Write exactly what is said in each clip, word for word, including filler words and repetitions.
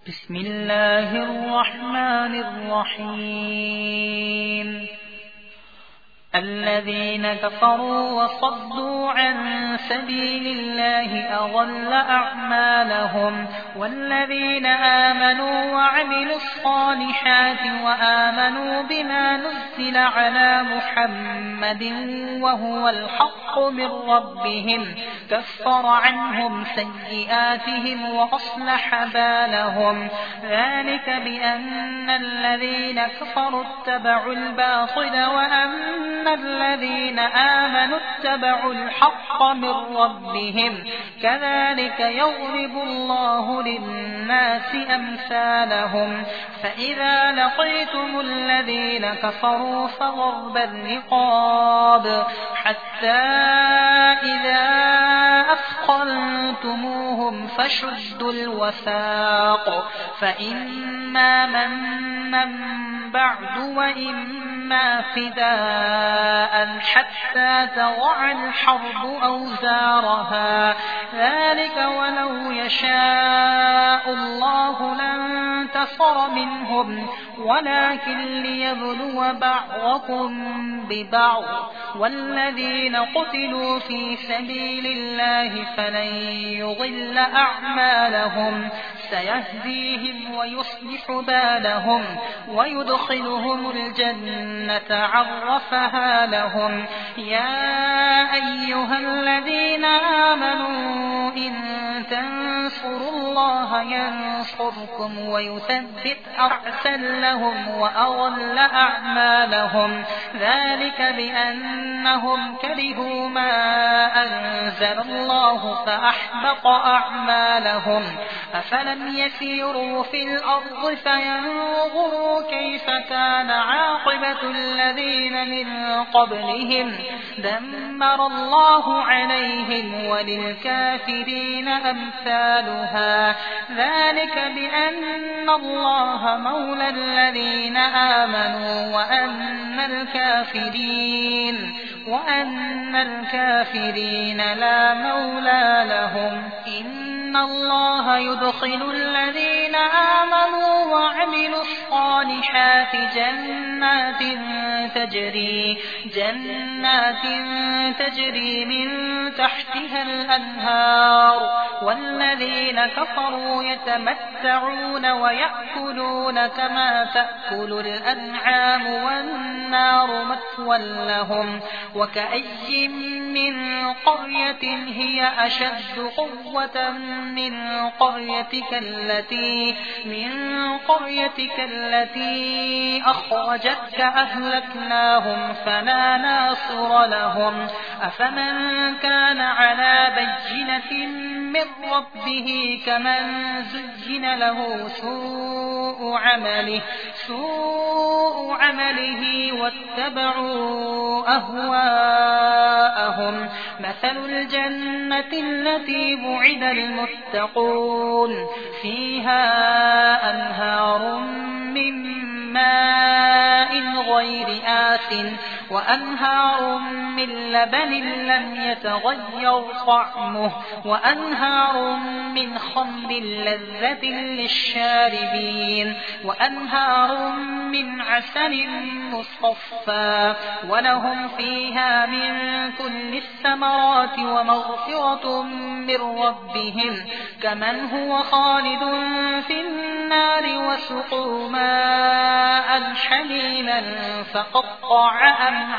بسم الله الرحمن الرحيم الذين كفروا وصدوا عن سبيل الله أضل أعمالهم والذين آمنوا وعملوا الصالحات وآمنوا بما نزل على محمد وهو الحق من ربهم كفر عنهم سيئاتهم وأصلح بالهم ذلك بأن الذين كفروا اتبعوا الباطل وأن الذين آمنوا اتبعوا الحق من ربهم كذلك يضرب الله للناس أمثالهم فإذا لقيتم الذين كفروا فضرب الرقاب حتى إذا أثخنتموهم فشدوا الوثاق فإما منا بعد وإما فداء حتى تضع الحرب أوزارها ذلك ولو يشاء الله لانتصر منهم ولكن ليبلو بعضكم ببعض والذين قتلوا في سبيل الله فلن يضل أعمالهم سيهديهم ويصلح بالهم ويدخلهم الجنة عرفها لهم يا أيها الذين آمنوا إن تنصروا الله ينصركم ويثبت أعسلهم وأضل أعمالهم ذلك بأنهم كرهوا ما أنزل الله فأحبط أعمالهم أفلم يسيروا في الأرض فينظروا كيف كان عاقبة الذين من قبلهم دمر الله عليهم وللكافرين أمثالها ذلك بأن الله مولى الذين آمنوا وأن الكافرين وأن الكافرين لا مولى لهم إن الله يدخل الذين آمنوا وعملوا الصالحات جنات تجري جنات تجري من تحتها الأنهار والذين كفروا يتمتعون ويأكلون كما تأكل الأنعام والنار مثوى لهم وكأي من قرية هي أشد قوة من قريتك التي من قريتك التي أخرجتك أهلكناهم فلا ناصر لهم أفمن كان على بينة من ربه كمن زين له سوء عمله سوء عمله واتبعوا أهواءهم مثل الجنة التي بعد المتقون فيها أنهار من ماء غير آسن وأنهار من لبن لم يتغير طعمه وأنهار من خمر لذة للشاربين وأنهار من عسل مصفى ولهم فيها من كل الثمرات ومغفرة من ربهم كمن هو خالد في النار وسقوا ماء حميما فقطع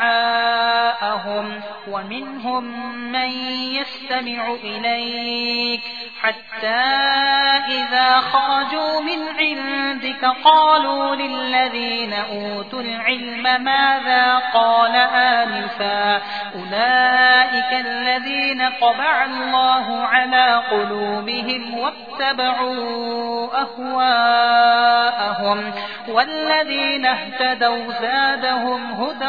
أمعاءهم ومنهم من يستمع إليك حتى إذا خرجوا من عندك قالوا للذين أوتوا العلم ماذا قال آنفا أولئك الذين طبع الله على قلوبهم واتبعوا أهواءهم والذين اهتدوا زادهم هدى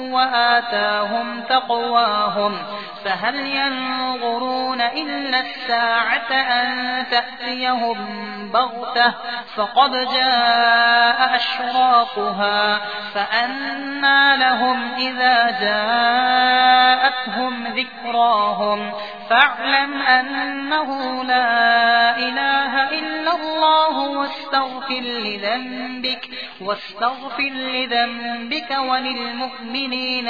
وآتاهم تقواهم فهل ينظرون إلا الساعة أن تأتيهم بغتة فقد جاء أشراطها فأنى لهم إذا جاءتهم ذكراهم فاعلم أنه لا إله إلا الله واستغفر لذنبك واستغفر لذنبك وللمؤمنين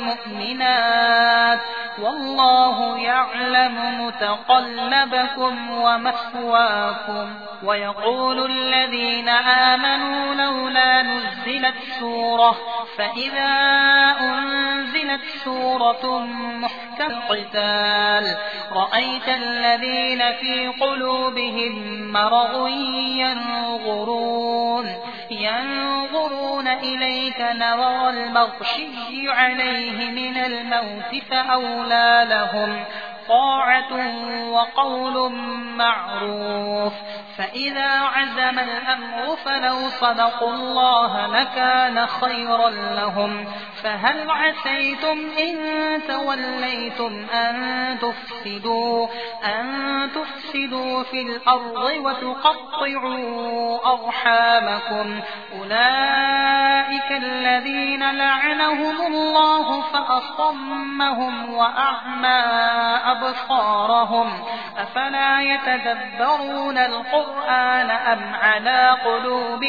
والمؤمنات والله يعلم متقلبكم ومثواكم. ويقول الذين آمنوا لولا نزلت سورة فإذا أنزلت سورة محكمة قتال رأيت الذين في قلوبهم مرض ينظرون ينظرون إليك نظر المغشي عليه من الموت فأولى لهم طاعة وقول معروف. فإذا عزم الأمر فلو صدقوا الله لكان خيرا لهم. فهل عسيتم إن توليتم أن تفسدوا أن تفسدوا في الأرض وتقطعوا أرحامكم أولئك الذين لعنهم الله فأصمهم وأعمى أبصارهم أفلا يتدبرون القرآن أم على قلوب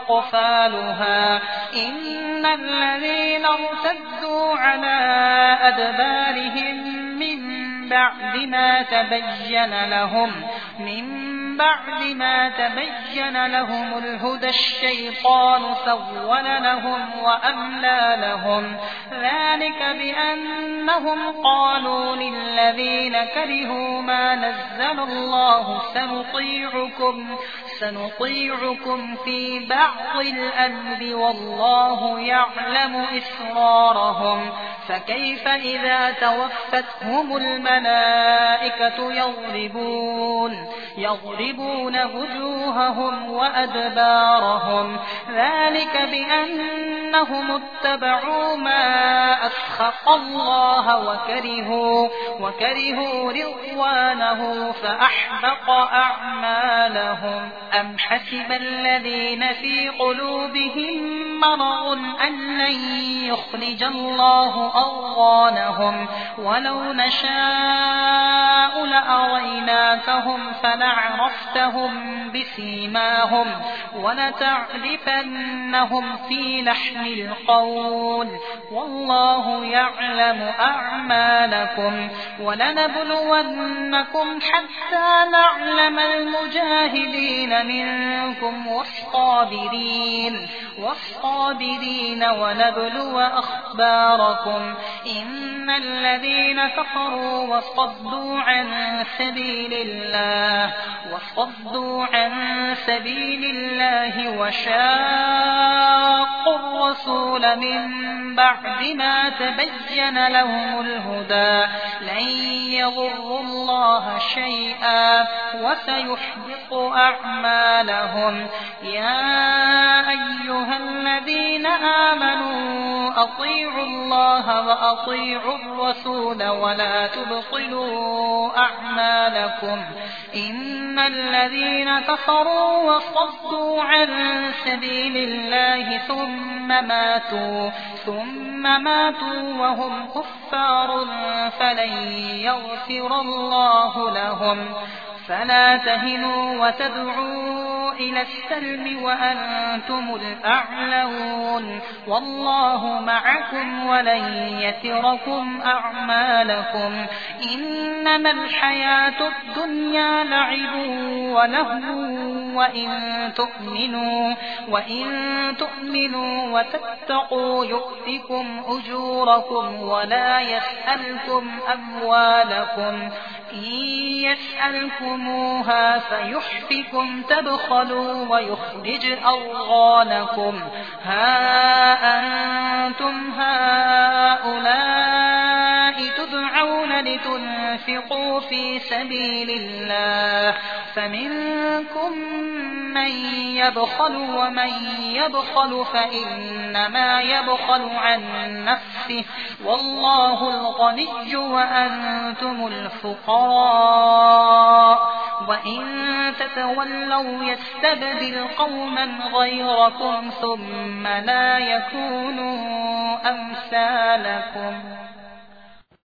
أقفالها إن الذين ارتدوا على أدبارهم من بعد ما تبين لهم من بعد ما تبين لهم الهدى الشيطان سول لهم وأملى لهم ذلك بأنهم قالوا للذين كرهوا ما نزل الله سنطيعكم سنطيعكم في بعض الأمر والله يعلم إسرارهم فكيف إذا توفتهم الملائكة يضربون يضربون وجوههم وأدبارهم ذلك بأنهم اتبعوا ما أسخط الله وكرهوا وكرهوا رضوانه فأحبط أعمالهم. أم حسب الذين في قلوبهم مرض أن لن يخرج الله أضغانهم ولو نشاء لأريناكهم فلعرفتهم بسيماهم ولتعرفنهم في لحن القول والله يعلم أعمالكم. ولنبلونكم حتى نعلم المجاهدين منكم والصابرين والصابرين ونبلو أخباركم إن الذين كفروا وصدوا عن سبيل الله وصدوا عن سبيل الله وشاقوا الرسول من بعد ما تبين لهم الهدى لن يضروا الله شيئا وسيحبط أعمالهم. يا أيها الذين آمنوا أطيعوا الله وأطيعوا الرسول ولا تبطلوا أعمالكم إن الذين كفروا وصدوا عن سبيل الله ثم ماتوا ثم ماتوا وهم كفار فلن يغفر الله لهم. فلا تهنوا وتدعوا إلى السلم وأنتم الأعلون والله معكم ولن يتركم أعمالكم. إنما الحياة الدنيا لعب ولهو وإن تؤمنوا وإن تؤمنوا وتتقوا يؤتكم أجوركم ولا يسألكم أموالكم إن يسألكموها فيحفكم تبخلوا ويخرج أضغانكم. ها أنتم هؤلاء تدعون لتنفقوا في سبيل الله فمنكم من يبخل ومن يبخل فإنما يبخل عن نفسه والله الغني وأنتم الفقراء وإن تتولوا يستبدل قوما غيركم ثم لا يكونوا أمثالكم.